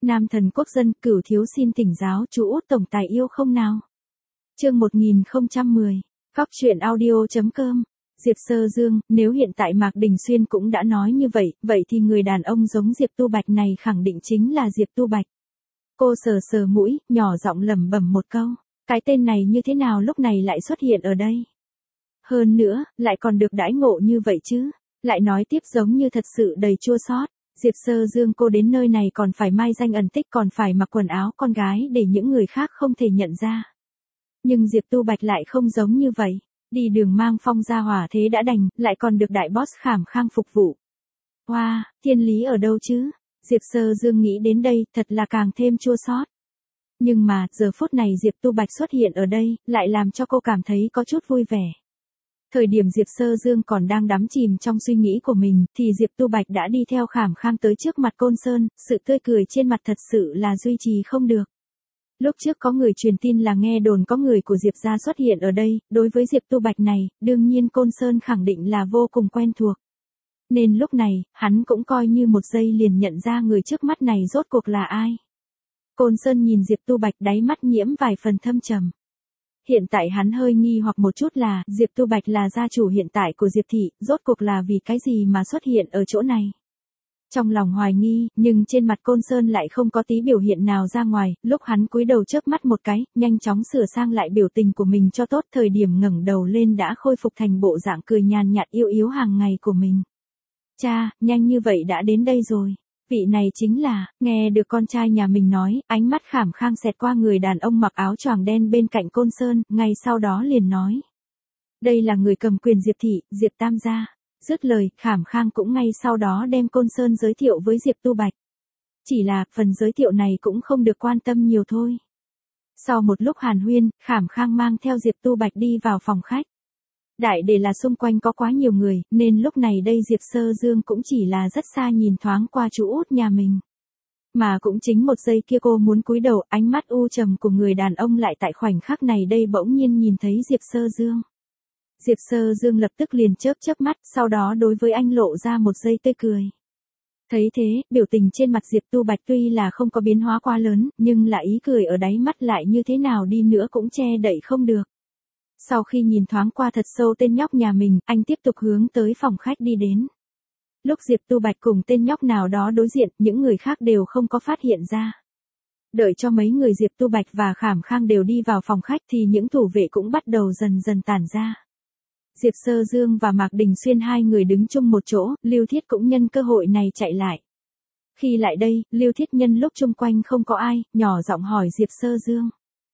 Nam thần quốc dân, Cửu thiếu xin thỉnh giáo chú út tổng tài yêu không nào. Chương 1010. Góc truyện audio.com. Diệp Sơ Dương, nếu hiện tại Mạc Đình Xuyên cũng đã nói như vậy, vậy thì người đàn ông giống Diệp Tu Bạch này khẳng định chính là Diệp Tu Bạch. Cô sờ sờ mũi, nhỏ giọng lẩm bẩm một câu, cái tên này như thế nào lúc này lại xuất hiện ở đây? Hơn nữa, lại còn được đãi ngộ như vậy chứ? Lại nói tiếp giống như thật sự đầy chua xót. Diệp Sơ Dương, cô đến nơi này còn phải mai danh ẩn tích, còn phải mặc quần áo con gái để những người khác không thể nhận ra. Nhưng Diệp Tu Bạch lại không giống như vậy. Đi đường mang phong ra hỏa thế đã đành, lại còn được đại boss Khảm Khang phục vụ. Wow, thiên lý ở đâu chứ? Diệp Sơ Dương nghĩ đến đây, thật là càng thêm chua xót. Nhưng mà, giờ phút này Diệp Tu Bạch xuất hiện ở đây, lại làm cho cô cảm thấy có chút vui vẻ. Thời điểm Diệp Sơ Dương còn đang đắm chìm trong suy nghĩ của mình, thì Diệp Tu Bạch đã đi theo Khảm Khang tới trước mặt Côn Sơn, sự tươi cười trên mặt thật sự là duy trì không được. Lúc trước có người truyền tin là nghe đồn có người của Diệp gia xuất hiện ở đây, đối với Diệp Tu Bạch này, đương nhiên Côn Sơn khẳng định là vô cùng quen thuộc. Nên lúc này, hắn cũng coi như một giây liền nhận ra người trước mắt này rốt cuộc là ai. Côn Sơn nhìn Diệp Tu Bạch, đáy mắt nhiễm vài phần thâm trầm. Hiện tại hắn hơi nghi hoặc một chút là, Diệp Tu Bạch là gia chủ hiện tại của Diệp thị, rốt cuộc là vì cái gì mà xuất hiện ở chỗ này. Trong lòng hoài nghi, nhưng trên mặt Côn Sơn lại không có tí biểu hiện nào ra ngoài, lúc hắn cúi đầu chớp mắt một cái, nhanh chóng sửa sang lại biểu tình của mình cho tốt, thời điểm ngẩng đầu lên đã khôi phục thành bộ dạng cười nhàn nhạt yêu yếu hàng ngày của mình. Cha, nhanh như vậy đã đến đây rồi. Vị này chính là, nghe được con trai nhà mình nói, ánh mắt Khảm Khang xẹt qua người đàn ông mặc áo choàng đen bên cạnh Côn Sơn, ngay sau đó liền nói. Đây là người cầm quyền Diệp thị, Diệp Tam gia. Dứt lời, Khảm Khang cũng ngay sau đó đem Côn Sơn giới thiệu với Diệp Tu Bạch. Chỉ là, phần giới thiệu này cũng không được quan tâm nhiều thôi. Sau một lúc hàn huyên, Khảm Khang mang theo Diệp Tu Bạch đi vào phòng khách. Đại để là xung quanh có quá nhiều người, nên lúc này đây Diệp Sơ Dương cũng chỉ là rất xa nhìn thoáng qua chú út nhà mình. Mà cũng chính một giây kia cô muốn cúi đầu, ánh mắt u trầm của người đàn ông lại tại khoảnh khắc này đây bỗng nhiên nhìn thấy Diệp Sơ Dương. Diệp Sơ Dương lập tức liền chớp chớp mắt, sau đó đối với anh lộ ra một giây tươi cười. Thấy thế, biểu tình trên mặt Diệp Tu Bạch tuy là không có biến hóa quá lớn, nhưng là ý cười ở đáy mắt lại như thế nào đi nữa cũng che đậy không được. Sau khi nhìn thoáng qua thật sâu tên nhóc nhà mình, anh tiếp tục hướng tới phòng khách đi đến. Lúc Diệp Tu Bạch cùng tên nhóc nào đó đối diện, những người khác đều không có phát hiện ra. Đợi cho mấy người Diệp Tu Bạch và Khảm Khang đều đi vào phòng khách thì những thủ vệ cũng bắt đầu dần dần tản ra. Diệp Sơ Dương và Mạc Đình Xuyên hai người đứng chung một chỗ, Lưu Thiết cũng nhân cơ hội này chạy lại. Khi lại đây, Lưu Thiết nhân lúc chung quanh không có ai, nhỏ giọng hỏi Diệp Sơ Dương.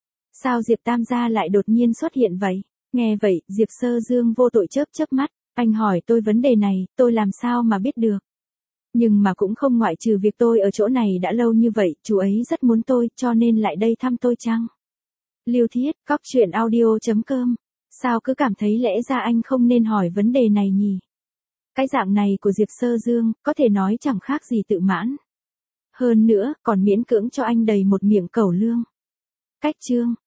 Sao Diệp Tam gia lại đột nhiên xuất hiện vậy? Nghe vậy, Diệp Sơ Dương vô tội chớp chớp mắt, anh hỏi tôi vấn đề này, tôi làm sao mà biết được? Nhưng mà cũng không ngoại trừ việc tôi ở chỗ này đã lâu như vậy, chú ấy rất muốn tôi, cho nên lại đây thăm tôi chăng? Lưu Thiết, Góc truyện audio.com. Sao cứ cảm thấy lẽ ra anh không nên hỏi vấn đề này nhỉ? Cái dạng này của Diệp Sơ Dương, có thể nói chẳng khác gì tự mãn. Hơn nữa, còn miễn cưỡng cho anh đầy một miệng cẩu lương. Cách chương.